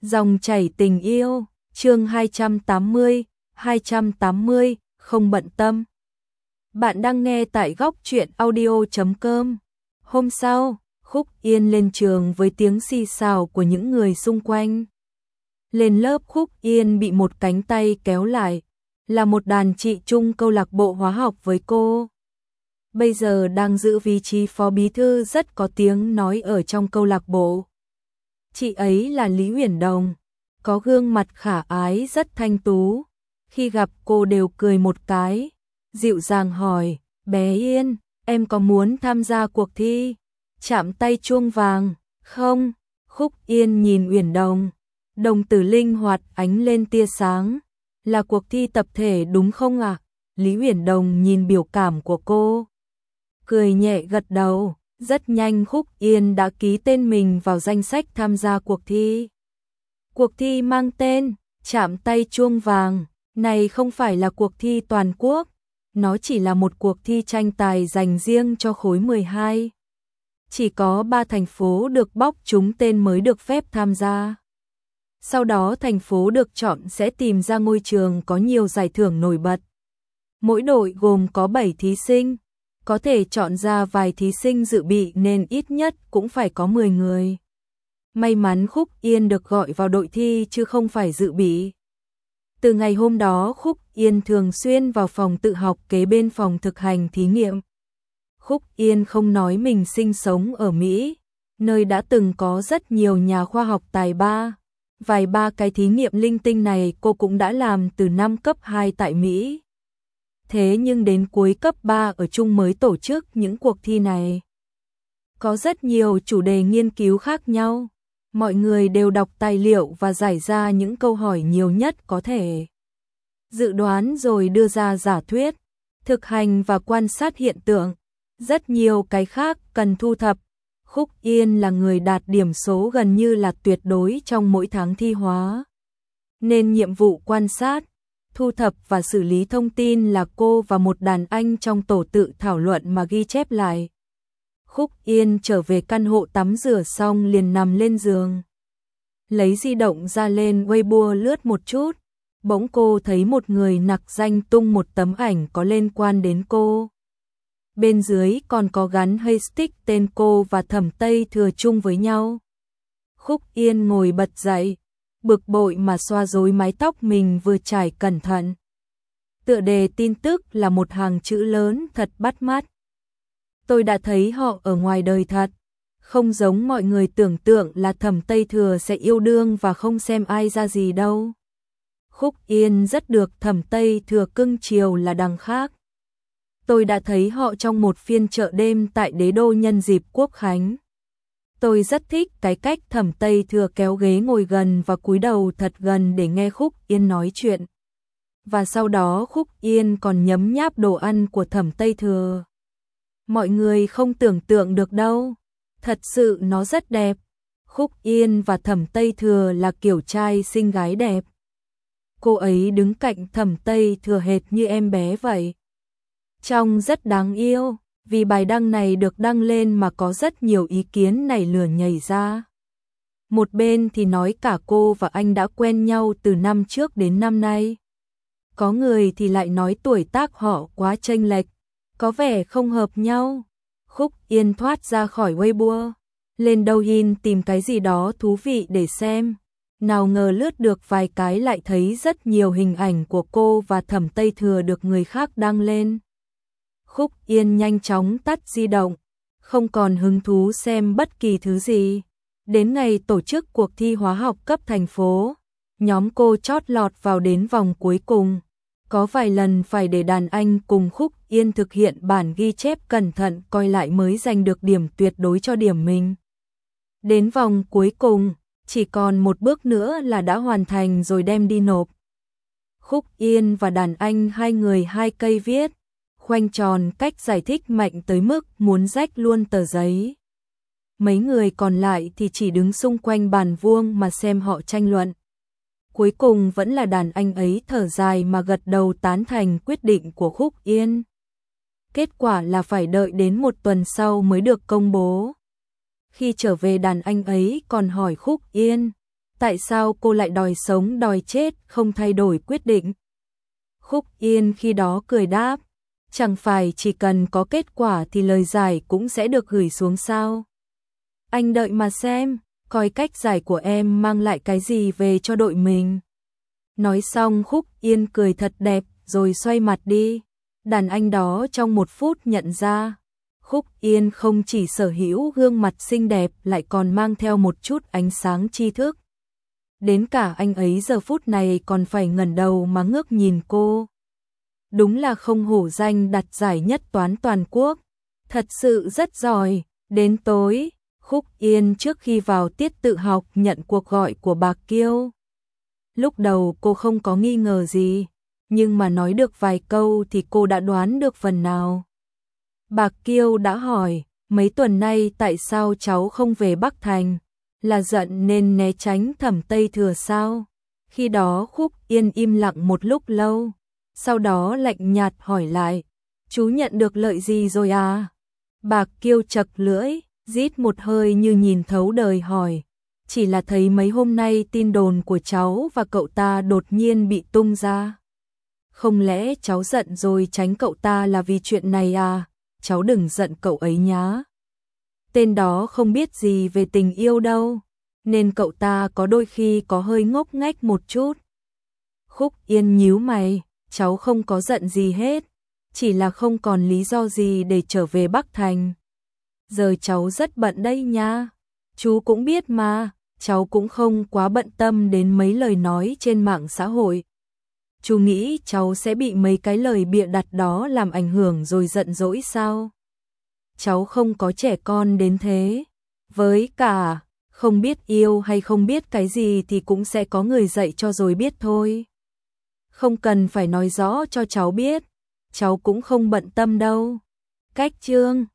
Dòng chảy tình yêu, chương 280, không bận tâm. Bạn đang nghe tại góc truyện audio.com. Hôm sau, Khúc Yên lên trường với tiếng xì xào của những người xung quanh. Lên lớp Khúc Yên bị một cánh tay kéo lại, là một đàn chị chung câu lạc bộ hóa học với cô. Bây giờ đang giữ vị trí phó bí thư rất có tiếng nói ở trong câu lạc bộ. Chị ấy là Lý Uyển Đồng, có gương mặt khả ái rất thanh tú. Khi gặp cô đều cười một cái, dịu dàng hỏi, bé Yên, em có muốn tham gia cuộc thi chạm tay chuông vàng không? Khúc Yên nhìn Uyển Đồng, đồng tử linh hoạt ánh lên tia sáng. Là cuộc thi tập thể đúng không ạ? Lý Uyển Đồng nhìn biểu cảm của cô, cười nhẹ gật đầu. Rất nhanh Khúc Yên đã ký tên mình vào danh sách tham gia cuộc thi. Cuộc thi mang tên Chạm tay chuông vàng này không phải là cuộc thi toàn quốc, nó chỉ là một cuộc thi tranh tài dành riêng cho khối 12. Chỉ có 3 thành phố được bóc trúng tên mới được phép tham gia. Sau đó thành phố được chọn sẽ tìm ra ngôi trường có nhiều giải thưởng nổi bật. Mỗi đội gồm có 7 thí sinh. Có thể chọn ra vài thí sinh dự bị nên ít nhất cũng phải có 10 người. May mắn Khúc Yên được gọi vào đội thi chứ không phải dự bị. Từ ngày hôm đó Khúc Yên thường xuyên vào phòng tự học kế bên phòng thực hành thí nghiệm. Khúc Yên không nói mình sinh sống ở Mỹ, nơi đã từng có rất nhiều nhà khoa học tài ba. Vài ba cái thí nghiệm linh tinh này cô cũng đã làm từ năm cấp 2 tại Mỹ. Thế nhưng đến cuối cấp 3 ở Trung mới tổ chức những cuộc thi này. Có rất nhiều chủ đề nghiên cứu khác nhau. Mọi người đều đọc tài liệu và giải ra những câu hỏi nhiều nhất có thể. Dự đoán rồi đưa ra giả thuyết, thực hành và quan sát hiện tượng. Rất nhiều cái khác cần thu thập. Khúc Yên là người đạt điểm số gần như là tuyệt đối trong mỗi tháng thi hóa. Nên nhiệm vụ quan sát, thu thập và xử lý thông tin là cô và một đàn anh trong tổ tự thảo luận mà ghi chép lại. Khúc Yên trở về căn hộ tắm rửa xong liền nằm lên giường. Lấy di động ra lên Weibo lướt một chút. Bỗng cô thấy một người nặc danh tung một tấm ảnh có liên quan đến cô. Bên dưới còn có gắn hashtag tên cô và Thẩm Tây Thừa chung với nhau. Khúc Yên ngồi bật dậy, bực bội mà xoa rối mái tóc mình vừa trải cẩn thận. Tựa đề tin tức là một hàng chữ lớn thật bắt mắt. Tôi đã thấy họ ở ngoài đời thật, không giống mọi người tưởng tượng là Thẩm Tây Thừa sẽ yêu đương và không xem ai ra gì đâu. Khúc Yên rất được Thẩm Tây Thừa cưng chiều là đằng khác. Tôi đã thấy họ trong một phiên chợ đêm tại Đế Đô nhân dịp Quốc Khánh. Tôi rất thích cái cách Thẩm Tây Thừa kéo ghế ngồi gần và cúi đầu thật gần để nghe Khúc Yên nói chuyện. Và sau đó Khúc Yên còn nhấm nháp đồ ăn của Thẩm Tây Thừa. Mọi người không tưởng tượng được đâu. Thật sự nó rất đẹp. Khúc Yên và Thẩm Tây Thừa là kiểu trai xinh gái đẹp. Cô ấy đứng cạnh Thẩm Tây Thừa hệt như em bé vậy. Trông rất đáng yêu. Vì bài đăng này được đăng lên mà có rất nhiều ý kiến nảy lửa nhảy ra. Một bên thì nói cả cô và anh đã quen nhau từ năm trước đến năm nay. Có người thì lại nói tuổi tác họ quá chênh lệch, có vẻ không hợp nhau. Khúc Yên thoát ra khỏi Weibo, lên Douyin tìm cái gì đó thú vị để xem. Nào ngờ lướt được vài cái lại thấy rất nhiều hình ảnh của cô và Thẩm Tây Thừa được người khác đăng lên. Khúc Yên nhanh chóng tắt di động, không còn hứng thú xem bất kỳ thứ gì. Đến ngày tổ chức cuộc thi hóa học cấp thành phố, nhóm cô chót lọt vào đến vòng cuối cùng. Có vài lần phải để đàn anh cùng Khúc Yên thực hiện bản ghi chép cẩn thận coi lại mới giành được điểm tuyệt đối cho điểm mình. Đến vòng cuối cùng, chỉ còn một bước nữa là đã hoàn thành rồi đem đi nộp. Khúc Yên và đàn anh hai người hai cây viết. Khoanh tròn cách giải thích mạnh tới mức muốn rách luôn tờ giấy. Mấy người còn lại thì chỉ đứng xung quanh bàn vuông mà xem họ tranh luận. Cuối cùng vẫn là đàn anh ấy thở dài mà gật đầu tán thành quyết định của Khúc Yên. Kết quả là phải đợi đến một tuần sau mới được công bố. Khi trở về đàn anh ấy còn hỏi Khúc Yên, Tại sao cô lại đòi sống đòi chết, không thay đổi quyết định? Khúc Yên khi đó cười đáp, chẳng phải chỉ cần có kết quả thì lời giải cũng sẽ được gửi xuống sao? Anh đợi mà xem, coi cách giải của em mang lại cái gì về cho đội mình. Nói xong Khúc Yên cười thật đẹp rồi xoay mặt đi. Đàn anh đó trong 1 phút nhận ra, Khúc Yên không chỉ sở hữu gương mặt xinh đẹp lại còn mang theo một chút ánh sáng tri thức. Đến cả anh ấy giờ phút này còn phải ngẩng đầu mà ngước nhìn cô. Đúng là không hổ danh đạt giải nhất toán toàn quốc. Thật sự rất giỏi. Đến tối, Khúc Yên trước khi vào tiết tự học nhận cuộc gọi của bà Kiêu. Lúc đầu cô không có nghi ngờ gì, nhưng mà nói được vài câu thì cô đã đoán được phần nào. Bà Kiêu đã hỏi, mấy tuần nay tại sao cháu không về Bắc Thành? Là giận nên né tránh Thẩm Tây Thừa sao? Khi đó Khúc Yên im lặng một lúc lâu, sau đó lạnh nhạt hỏi lại, chú nhận được lợi gì rồi à? Bà Kiêu chật lưỡi, rít một hơi như nhìn thấu đời hỏi, chỉ là thấy mấy hôm nay tin đồn của cháu và cậu ta đột nhiên bị tung ra. Không lẽ cháu giận rồi tránh cậu ta là vì chuyện này à? Cháu đừng giận cậu ấy nhá. Tên đó không biết gì về tình yêu đâu, nên cậu ta có đôi khi có hơi ngốc nghếch một chút. Khúc Yên nhíu mày, cháu không có giận gì hết, chỉ là không còn lý do gì để trở về Bắc Thành. Giờ cháu rất bận đây nha, chú cũng biết mà, cháu cũng không quá bận tâm đến mấy lời nói trên mạng xã hội. Chú nghĩ cháu sẽ bị mấy cái lời bịa đặt đó làm ảnh hưởng rồi giận dỗi sao? Cháu không có trẻ con đến thế. Với cả, không biết yêu hay không biết cái gì thì cũng sẽ có người dạy cho rồi biết thôi. Không cần phải nói rõ cho cháu biết, cháu cũng không bận tâm đâu. Cách chương